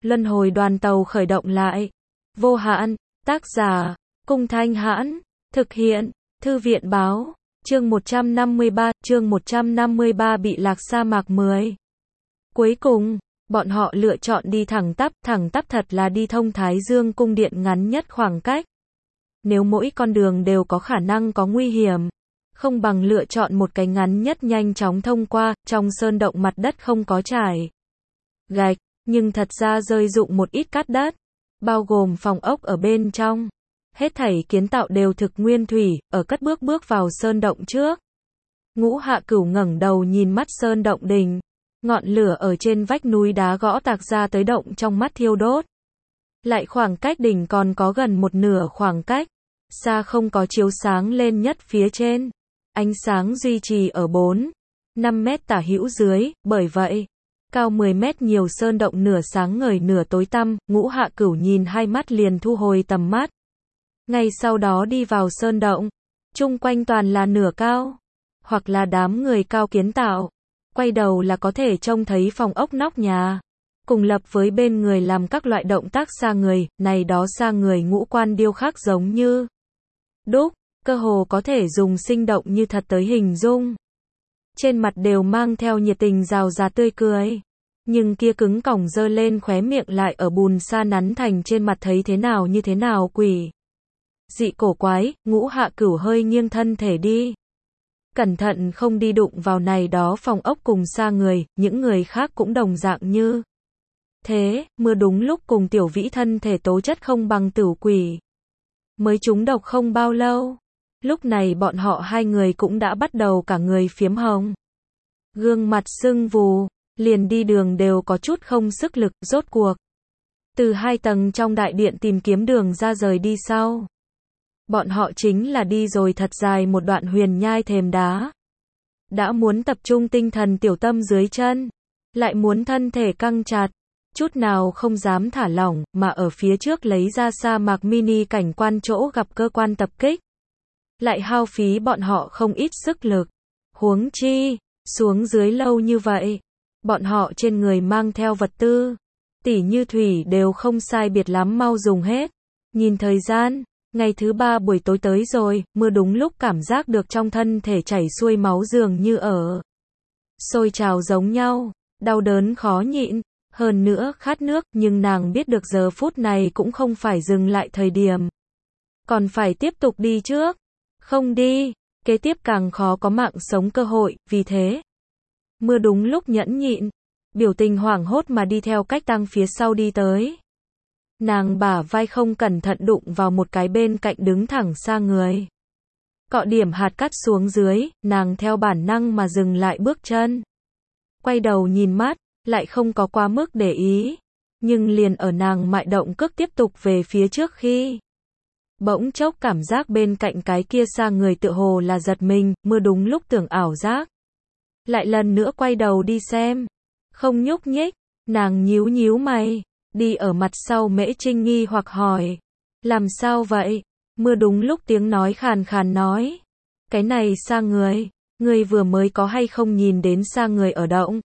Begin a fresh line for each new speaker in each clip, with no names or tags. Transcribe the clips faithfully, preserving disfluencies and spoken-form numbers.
Luân hồi đoàn tàu khởi động lại. Vô hạn, tác giả, Cung Thanh Hãn, thực hiện, Thư viện báo, chương một trăm năm mươi ba, chương một trăm năm mươi ba bị lạc sa mạc mười. Cuối cùng, bọn họ lựa chọn đi thẳng tắp, thẳng tắp thật là đi thông Thái Dương cung điện ngắn nhất khoảng cách. Nếu mỗi con đường đều có khả năng có nguy hiểm, không bằng lựa chọn một cái ngắn nhất nhanh chóng thông qua, trong sơn động mặt đất không có trải gạch, nhưng thật ra rơi dụng một ít cát đất, bao gồm phòng ốc ở bên trong. Hết thảy kiến tạo đều thực nguyên thủy, ở cất bước bước vào sơn động trước. Ngũ Hạ Cửu ngẩng đầu nhìn mắt sơn động đỉnh, ngọn lửa ở trên vách núi đá gõ tạc ra tới động trong mắt thiêu đốt. Lại khoảng cách đỉnh còn có gần một nửa khoảng cách, xa không có chiếu sáng lên nhất phía trên. Ánh sáng duy trì ở bốn, năm mét tả hữu dưới, bởi vậy, cao mười mét nhiều sơn động nửa sáng ngời nửa tối tăm, Ngũ Hạ Cửu nhìn hai mắt liền thu hồi tầm mắt. Ngay sau đó đi vào sơn động, chung quanh toàn là nửa cao, hoặc là đám người cao kiến tạo. Quay đầu là có thể trông thấy phòng ốc nóc nhà, cùng lập với bên người làm các loại động tác xa người, này đó xa người ngũ quan điêu khắc giống như đúc, cơ hồ có thể dùng sinh động như thật tới hình dung. Trên mặt đều mang theo nhiệt tình rào rạt tươi cười, nhưng kia cứng cỏng dơ lên khóe miệng lại ở bùn sa nắn thành trên mặt thấy thế nào như thế nào quỷ dị cổ quái. Ngũ Hạ Cửu hơi nghiêng thân thể đi, cẩn thận không đi đụng vào này đó phòng ốc cùng xa người, những người khác cũng đồng dạng như thế. Mưa đúng lúc cùng Tiểu Vĩ thân thể tố chất không bằng Tửu Quỷ, mới trúng độc không bao lâu, lúc này bọn họ hai người cũng đã bắt đầu cả người phiếm hồng, gương mặt sưng vù, liền đi đường đều có chút không sức lực. Rốt cuộc từ hai tầng trong đại điện tìm kiếm đường ra rời đi sau, bọn họ chính là đi rồi thật dài một đoạn huyền nhai thềm đá. Đã muốn tập trung tinh thần tiểu tâm dưới chân, lại muốn thân thể căng chặt, chút nào không dám thả lỏng, mà ở phía trước lấy ra sa mạc mini cảnh quan chỗ gặp cơ quan tập kích, lại hao phí bọn họ không ít sức lực. Huống chi, xuống dưới lâu như vậy, bọn họ trên người mang theo vật tư, tỉ như thủy đều không sai biệt lắm mau dùng hết. Nhìn thời gian, ngày thứ ba buổi tối tới rồi, mưa đúng lúc cảm giác được trong thân thể chảy xuôi máu dường như ở sôi trào giống nhau, đau đớn khó nhịn, hơn nữa khát nước, nhưng nàng biết được giờ phút này cũng không phải dừng lại thời điểm, còn phải tiếp tục đi trước. Không đi, kế tiếp càng khó có mạng sống cơ hội, vì thế, mưa đúng lúc nhẫn nhịn, biểu tình hoảng hốt mà đi theo cách tăng phía sau đi tới. Nàng bả vai không cẩn thận đụng vào một cái bên cạnh đứng thẳng xa người, cọ điểm hạt cát xuống dưới, nàng theo bản năng mà dừng lại bước chân, quay đầu nhìn mắt, lại không có quá mức để ý, nhưng liền ở nàng mại động cước tiếp tục về phía trước khi bỗng chốc cảm giác bên cạnh cái kia xa người tựa hồ là giật mình. Mưa đúng lúc tưởng ảo giác, lại lần nữa quay đầu đi xem, không nhúc nhích. Nàng nhíu nhíu mày, đi ở mặt sau Mễ Trinh nghi hoặc hỏi, làm sao vậy? Mưa đúng lúc tiếng nói khàn khàn nói, cái này xa người, người vừa mới có hay không nhìn đến xa người ở động?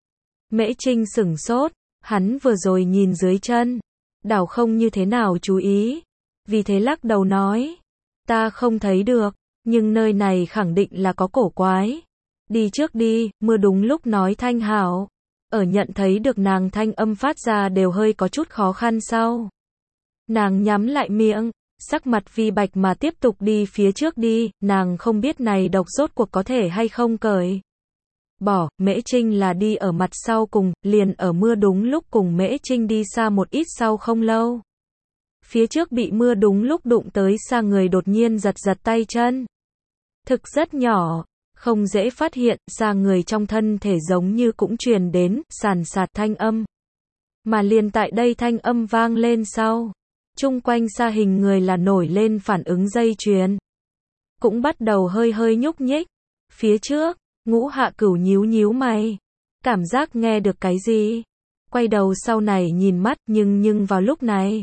Mễ Trinh sửng sốt, hắn vừa rồi nhìn dưới chân, đảo không như thế nào chú ý, vì thế lắc đầu nói, ta không thấy được, nhưng nơi này khẳng định là có cổ quái. Đi trước đi. Mưa đúng lúc nói thanh hảo, ở nhận thấy được nàng thanh âm phát ra đều hơi có chút khó khăn sau, nàng nhắm lại miệng, sắc mặt vi bạch mà tiếp tục đi phía trước đi. Nàng không biết này độc rốt cuộc có thể hay không cởi bỏ. Mễ Trinh là đi ở mặt sau cùng, liền ở mưa đúng lúc cùng Mễ Trinh đi xa một ít sau không lâu, phía trước bị mưa đúng lúc đụng tới xa người đột nhiên giật giật tay chân, thực rất nhỏ, không dễ phát hiện. Xa người trong thân thể giống như cũng truyền đến sàn sạt thanh âm, mà liền tại đây thanh âm vang lên sau, chung quanh xa hình người là nổi lên phản ứng dây chuyền, cũng bắt đầu hơi hơi nhúc nhích. Phía trước, Ngũ Hạ Cửu nhíu nhíu mày, cảm giác nghe được cái gì, quay đầu sau này nhìn mắt, nhưng nhưng vào lúc này,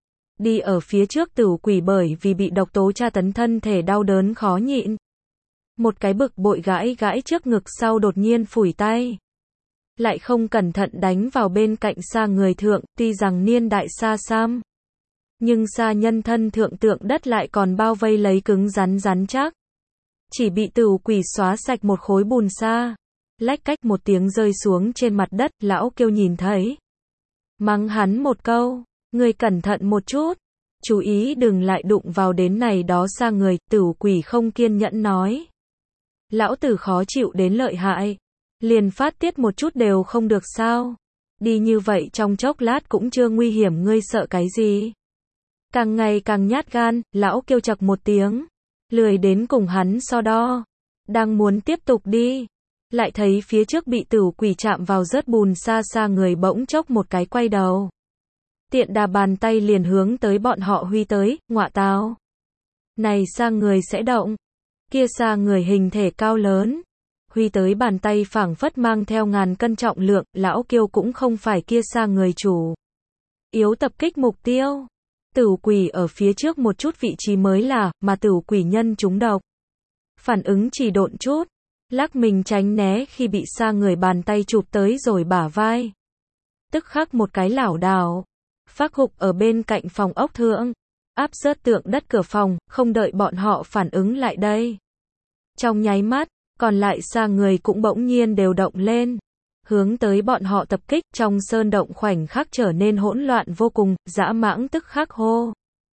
đi ở phía trước Tửu Quỷ bởi vì bị độc tố tra tấn thân thể đau đớn khó nhịn, một cái bực bội gãi gãi trước ngực sau đột nhiên phủi tay, lại không cẩn thận đánh vào bên cạnh xa người thượng, tuy rằng niên đại xa xăm, nhưng xa nhân thân thượng tượng đất lại còn bao vây lấy cứng rắn rắn chắc. Chỉ bị tửu quỷ xóa sạch một khối bùn xa. Lách cách một tiếng rơi xuống trên mặt đất, lão kêu nhìn thấy. Mắng hắn một câu, người cẩn thận một chút, chú ý đừng lại đụng vào đến này đó xa người, tửu quỷ không kiên nhẫn nói. Lão tử khó chịu đến lợi hại, liền phát tiết một chút đều không được sao. Đi như vậy trong chốc lát cũng chưa nguy hiểm, ngươi sợ cái gì? Càng ngày càng nhát gan, lão kêu chậc một tiếng, lười đến cùng hắn so đo, đang muốn tiếp tục đi, lại thấy phía trước bị tửu quỷ chạm vào rớt bùn xa xa người bỗng chốc một cái quay đầu. Tiện đà bàn tay liền hướng tới bọn họ huy tới, ngọa tào. Này xa người sẽ động, kia xa người hình thể cao lớn, huy tới bàn tay phảng phất mang theo ngàn cân trọng lượng, lão kêu cũng không phải kia xa người chủ yếu tập kích mục tiêu. Tửu quỷ ở phía trước một chút vị trí mới là, mà tửu quỷ nhân trúng độc. Phản ứng chỉ độn chút, lắc mình tránh né khi bị xa người bàn tay chụp tới rồi bả vai. Tức khắc một cái lảo đảo, phác hục ở bên cạnh phòng ốc thượng, áp rớt tượng đất cửa phòng, không đợi bọn họ phản ứng lại đây. Trong nháy mắt, còn lại xa người cũng bỗng nhiên đều động lên, hướng tới bọn họ tập kích, trong sơn động khoảnh khắc trở nên hỗn loạn vô cùng, dã mãng tức khắc hô.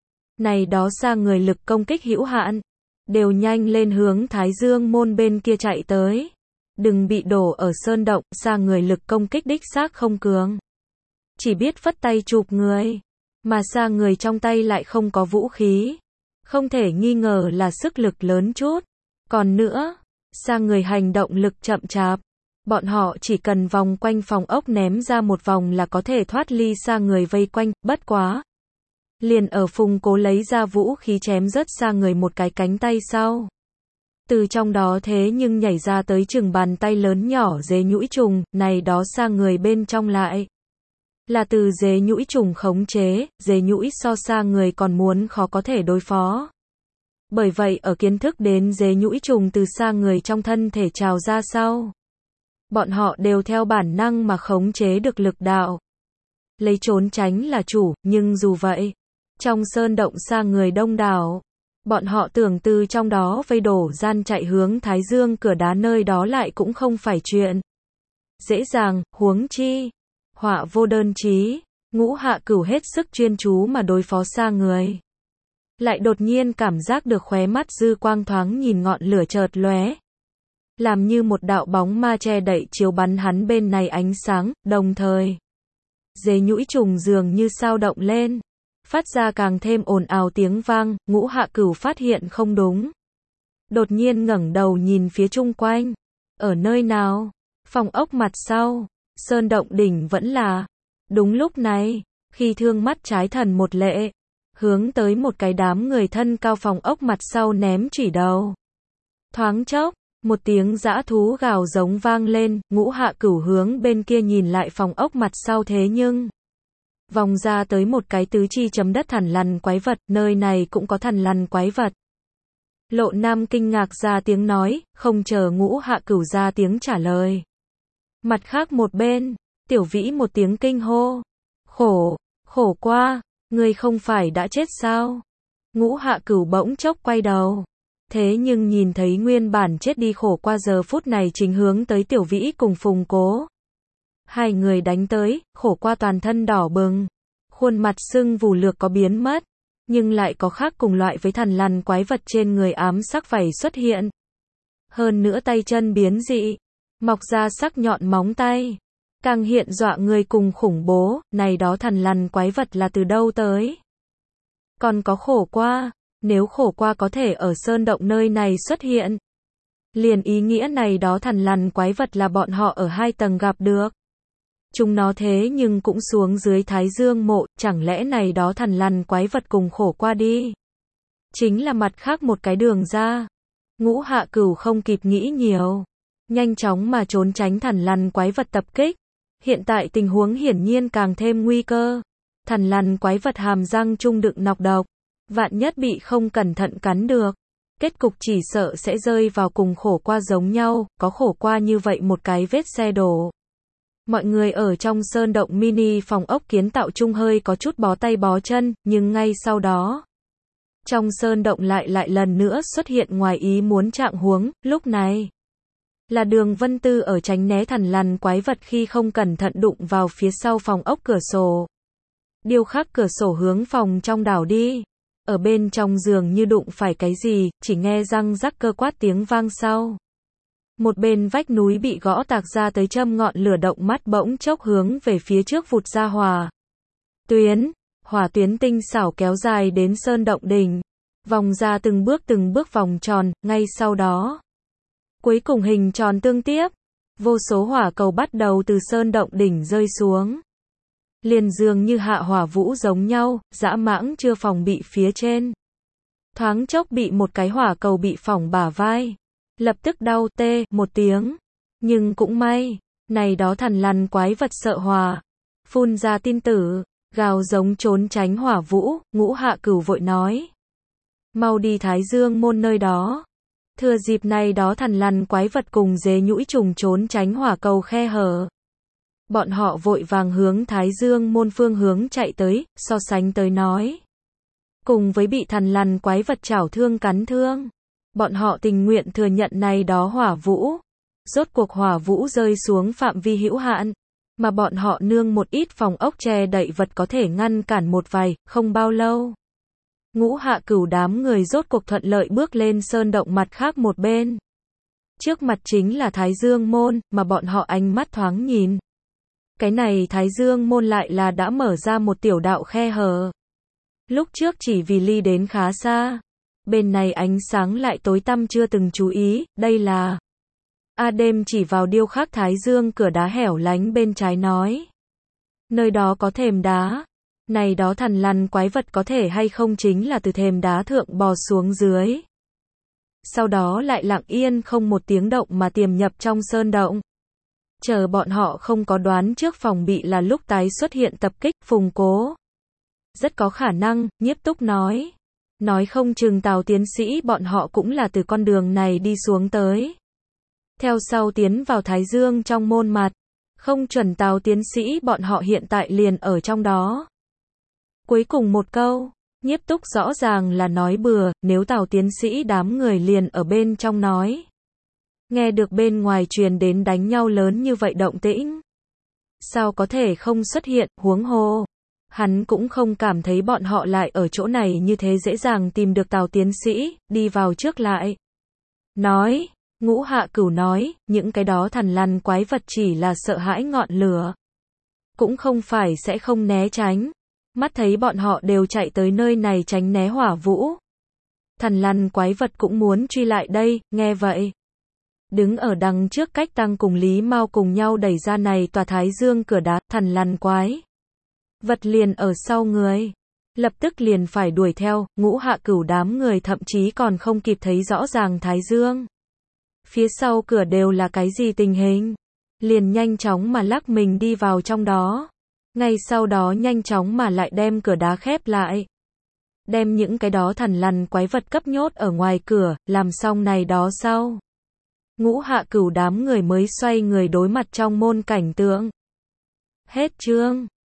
Này đó xa người lực công kích hữu hạn, đều nhanh lên hướng Thái Dương môn bên kia chạy tới. Đừng bị đổ ở sơn động, xa người lực công kích đích xác không cường. Chỉ biết phất tay chụp người, mà xa người trong tay lại không có vũ khí. Không thể nghi ngờ là sức lực lớn chút. Còn nữa, xa người hành động lực chậm chạp. Bọn họ chỉ cần vòng quanh phòng ốc ném ra một vòng là có thể thoát ly xa người vây quanh, bất quá. Liền ở Phùng Cố lấy ra vũ khí chém rớt xa người một cái cánh tay sau. Từ trong đó thế nhưng nhảy ra tới chừng bàn tay lớn nhỏ dế nhũi trùng, này đó xa người bên trong lại. Là từ dế nhũi trùng khống chế, dế nhũi so xa người còn muốn khó có thể đối phó. Bởi vậy ở kiến thức đến dế nhũi trùng từ xa người trong thân thể trào ra sau. Bọn họ đều theo bản năng mà khống chế được lực đạo. Lấy trốn tránh là chủ, nhưng dù vậy, trong sơn động xa người đông đảo, bọn họ tưởng từ trong đó vây đổ gian chạy hướng Thái Dương cửa đá nơi đó lại cũng không phải chuyện dễ dàng, huống chi. Họa vô đơn chí, Ngũ Hạ Cửu hết sức chuyên chú mà đối phó xa người. Lại đột nhiên cảm giác được khóe mắt dư quang thoáng nhìn ngọn lửa chợt lóe. Làm như một đạo bóng ma che đậy chiếu bắn hắn bên này ánh sáng, đồng thời. Dế nhũi trùng dường như sao động lên. Phát ra càng thêm ồn ào tiếng vang, Ngũ Hạ Cửu phát hiện không đúng. Đột nhiên ngẩng đầu nhìn phía chung quanh. Ở nơi nào? Phòng ốc mặt sau. Sơn động đỉnh vẫn là. Đúng lúc này, khi thương mắt trái thần một lệ, hướng tới một cái đám người thân cao phòng ốc mặt sau ném chủy đầu. Thoáng chốc, một tiếng dã thú gào giống vang lên, Ngũ Hạ Cửu hướng bên kia nhìn lại phòng ốc mặt sau thế nhưng vòng ra tới một cái tứ chi chấm đất thằn lằn quái vật, nơi này cũng có thằn lằn quái vật. Lộ Nam kinh ngạc ra tiếng nói, không chờ Ngũ Hạ Cửu ra tiếng trả lời. Mặt khác một bên, Tiểu Vĩ một tiếng kinh hô. Khổ, khổ qua, ngươi không phải đã chết sao? Ngũ Hạ Cửu bỗng chốc quay đầu. Thế nhưng nhìn thấy nguyên bản chết đi khổ qua giờ phút này chính hướng tới Tiểu Vĩ cùng Phùng Cố. Hai người đánh tới, khổ qua toàn thân đỏ bừng. Khuôn mặt sưng vù lược có biến mất. Nhưng lại có khác cùng loại với thằn lằn quái vật trên người ám sắc vảy xuất hiện. Hơn nữa tay chân biến dị. Mọc ra sắc nhọn móng tay. Càng hiện dọa người cùng khủng bố, này đó thằn lằn quái vật là từ đâu tới. Còn có khổ qua, nếu khổ qua có thể ở sơn động nơi này xuất hiện. Liền ý nghĩa này đó thằn lằn quái vật là bọn họ ở hai tầng gặp được. Chúng nó thế nhưng cũng xuống dưới Thái Dương mộ, chẳng lẽ này đó thằn lằn quái vật cùng khổ qua đi. Chính là mặt khác một cái đường ra. Ngũ Hạ Cửu không kịp nghĩ nhiều. Nhanh chóng mà trốn tránh thằn lằn quái vật tập kích. Hiện tại tình huống hiển nhiên càng thêm nguy cơ. Thằn lằn quái vật hàm răng trung đựng nọc độc. Vạn nhất bị không cẩn thận cắn được. Kết cục chỉ sợ sẽ rơi vào cùng khổ qua giống nhau, có khổ qua như vậy một cái vết xe đổ. Mọi người ở trong sơn động mini phòng ốc kiến tạo chung hơi có chút bó tay bó chân, nhưng ngay sau đó, trong sơn động lại lại lần nữa xuất hiện ngoài ý muốn trạng huống, lúc này là Đường Vân Tư ở tránh né thằn lằn quái vật khi không cẩn thận đụng vào phía sau phòng ốc cửa sổ. Điêu khắc cửa sổ hướng phòng trong đảo đi. Ở bên trong giường như đụng phải cái gì, chỉ nghe răng rắc cơ quát tiếng vang sau. Một bên vách núi bị gõ tạc ra tới châm ngọn lửa động mắt bỗng chốc hướng về phía trước vụt ra hỏa tuyến. Hỏa tuyến tinh xảo kéo dài đến sơn động đỉnh. Vòng ra từng bước từng bước vòng tròn, ngay sau đó. Cuối cùng hình tròn tương tiếp. Vô số hỏa cầu bắt đầu từ sơn động đỉnh rơi xuống. Liền dường như hạ hỏa vũ giống nhau, dã mãng chưa phòng bị phía trên. Thoáng chốc bị một cái hỏa cầu bị phỏng bả vai. Lập tức đau tê một tiếng. Nhưng cũng may, này đó thằn lằn quái vật sợ hỏa. Phun ra tin tử, gào giống trốn tránh hỏa vũ, Ngũ Hạ Cửu vội nói. Mau đi Thái Dương môn nơi đó. Thừa dịp này đó thằn lằn quái vật cùng dế nhũi trùng trốn tránh hỏa cầu khe hở. Bọn họ vội vàng hướng Thái Dương môn phương hướng chạy tới, so sánh tới nói. Cùng với bị thằn lằn quái vật chảo thương cắn thương. Bọn họ tình nguyện thừa nhận này đó hỏa vũ. Rốt cuộc hỏa vũ rơi xuống phạm vi hữu hạn. Mà bọn họ nương một ít phòng ốc che đậy vật có thể ngăn cản một vài, không bao lâu. Ngũ Hạ Cửu đám người rốt cuộc thuận lợi bước lên sơn động mặt khác một bên. Trước mặt chính là Thái Dương môn, mà bọn họ ánh mắt thoáng nhìn. Cái này Thái Dương môn lại là đã mở ra một tiểu đạo khe hở. Lúc trước chỉ vì ly đến khá xa. Bên này ánh sáng lại tối tăm chưa từng chú ý, đây là... A đêm chỉ vào điêu khắc Thái Dương cửa đá hẻo lánh bên trái nói. Nơi đó có thềm đá. Này đó thằn lằn quái vật có thể hay không chính là từ thềm đá thượng bò xuống dưới. Sau đó lại lặng yên không một tiếng động mà tiềm nhập trong sơn động. Chờ bọn họ không có đoán trước phòng bị là lúc tái xuất hiện tập kích, Phùng Cố. Rất có khả năng, Nhiếp Túc nói. Nói không chừng Tào tiến sĩ bọn họ cũng là từ con đường này đi xuống tới. Theo sau tiến vào Thái Dương trong môn mặt. Không chuẩn Tào tiến sĩ bọn họ hiện tại liền ở trong đó. Cuối cùng một câu, Nhiếp Túc rõ ràng là nói bừa, nếu Tào tiến sĩ đám người liền ở bên trong nói. Nghe được bên ngoài truyền đến đánh nhau lớn như vậy động tĩnh. Sao có thể không xuất hiện, huống hồ. Hắn cũng không cảm thấy bọn họ lại ở chỗ này như thế dễ dàng tìm được Tào tiến sĩ, đi vào trước lại. Nói, Ngũ Hạ Cửu nói, những cái đó thằn lằn quái vật chỉ là sợ hãi ngọn lửa. Cũng không phải sẽ không né tránh. Mắt thấy bọn họ đều chạy tới nơi này tránh né hỏa vũ. Thằn lằn quái vật cũng muốn truy lại đây, nghe vậy. Đứng ở đằng trước cách tăng cùng Lý Mao cùng nhau đẩy ra này tòa Thái Dương cửa đá, thằn lằn quái vật liền ở sau người. Lập tức liền phải đuổi theo, Ngũ Hạ Cửu đám người thậm chí còn không kịp thấy rõ ràng Thái Dương. Phía sau cửa đều là cái gì tình hình. Liền nhanh chóng mà lắc mình đi vào trong đó. Ngay sau đó nhanh chóng mà lại đem cửa đá khép lại. Đem những cái đó thằn lằn quái vật cấp nhốt ở ngoài cửa, làm xong này đó sau. Ngũ Hạ Cửu đám người mới xoay người đối mặt trong môn cảnh tượng. Hết chương.